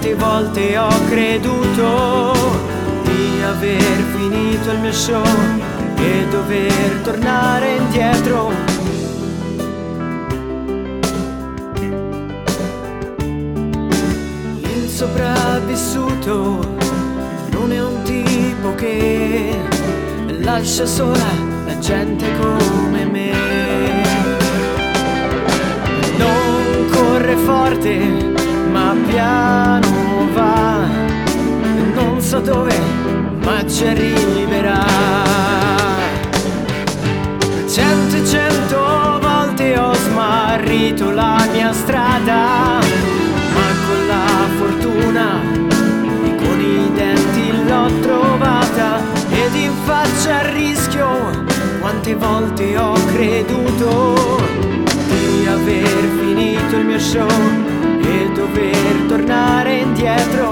Quante volte ho creduto di aver finito il mio show e dover tornare indietro. Il sopravvissuto non è un tipo che lascia sola la gente come me. Non corre forte ma piano va, non so dove ma ci arriverà. 100 volte ho smarrito la mia strada, ma con la fortuna e con i denti l'ho trovata. Ed in faccia al rischio, quante volte ho creduto di aver finito il mio show e dover tornare indietro.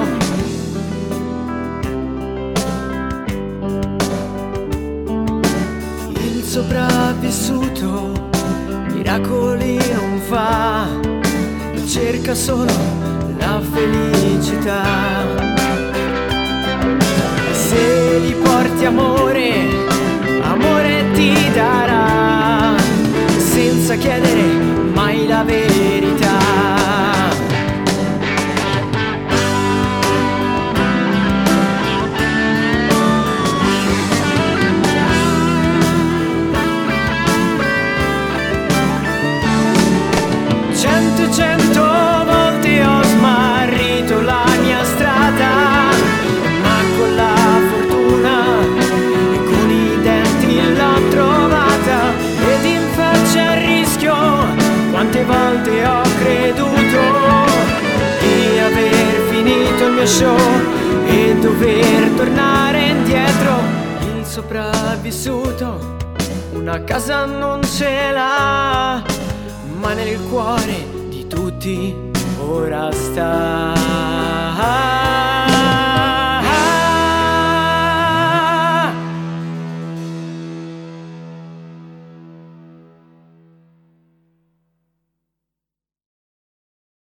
Il sopravvissuto miracoli non fa, cerca solo la felicità. Se gli porti amore, amore ti darà, senza chiedere mai la verità. 100 volte ho smarrito la mia strada, ma con la fortuna e con i denti l'ho trovata. Ed in faccia al rischio, quante volte ho creduto di aver finito il mio show e dover tornare indietro. Il sopravvissuto una casa non ce l'ha, ma nel cuore di tutti ora sta.